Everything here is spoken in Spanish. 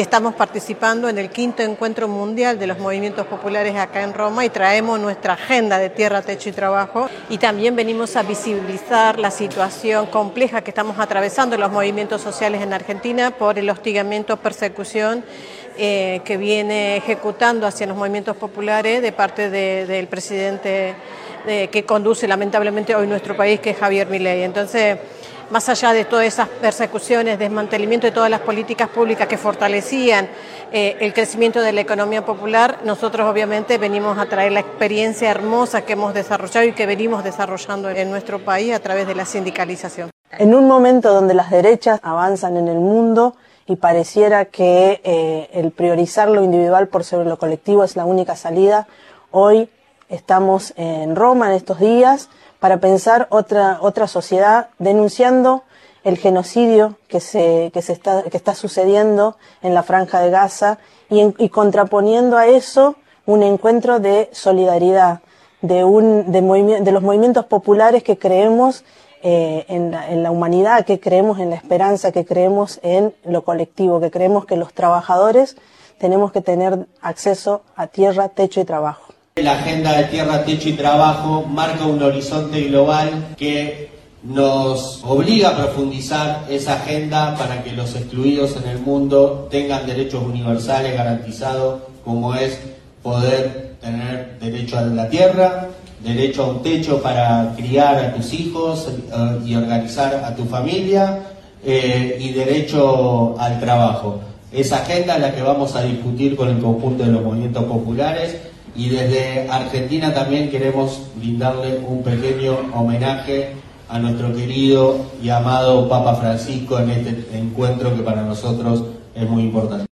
Estamos participando en el 5º Encuentro Mundial de los Movimientos Populares acá en Roma y traemos nuestra agenda de tierra, techo y trabajo, y también venimos a visibilizar la situación compleja que estamos atravesando los movimientos sociales en Argentina por el hostigamiento, persecución que viene ejecutando hacia los movimientos populares de parte del presidente que conduce lamentablemente hoy nuestro país, que es Javier Milei. Entonces, más allá de todas esas persecuciones, desmantelamiento de todas las políticas públicas que fortalecían el crecimiento de la economía popular, nosotros obviamente venimos a traer la experiencia hermosa que hemos desarrollado y que venimos desarrollando en nuestro país a través de la sindicalización. En un momento donde las derechas avanzan en el mundo y pareciera que el priorizar lo individual por sobre lo colectivo es la única salida, hoy estamos en Roma en estos días para pensar otra sociedad, denunciando el genocidio que está sucediendo en la Franja de Gaza y contraponiendo a eso un encuentro de solidaridad, de los movimientos populares que creemos en la humanidad, que creemos en la esperanza, que creemos en lo colectivo, que creemos que los trabajadores tenemos que tener acceso a tierra, techo y trabajo. La agenda de tierra, techo y trabajo marca un horizonte global que nos obliga a profundizar esa agenda para que los excluidos en el mundo tengan derechos universales garantizados, como es poder tener derecho a la tierra, derecho a un techo para criar a tus hijos y organizar a tu familia, y derecho al trabajo. Esa agenda es la que vamos a discutir con el conjunto de los movimientos populares, y desde Argentina también queremos brindarle un pequeño homenaje a nuestro querido y amado Papa Francisco en este encuentro que para nosotros es muy importante.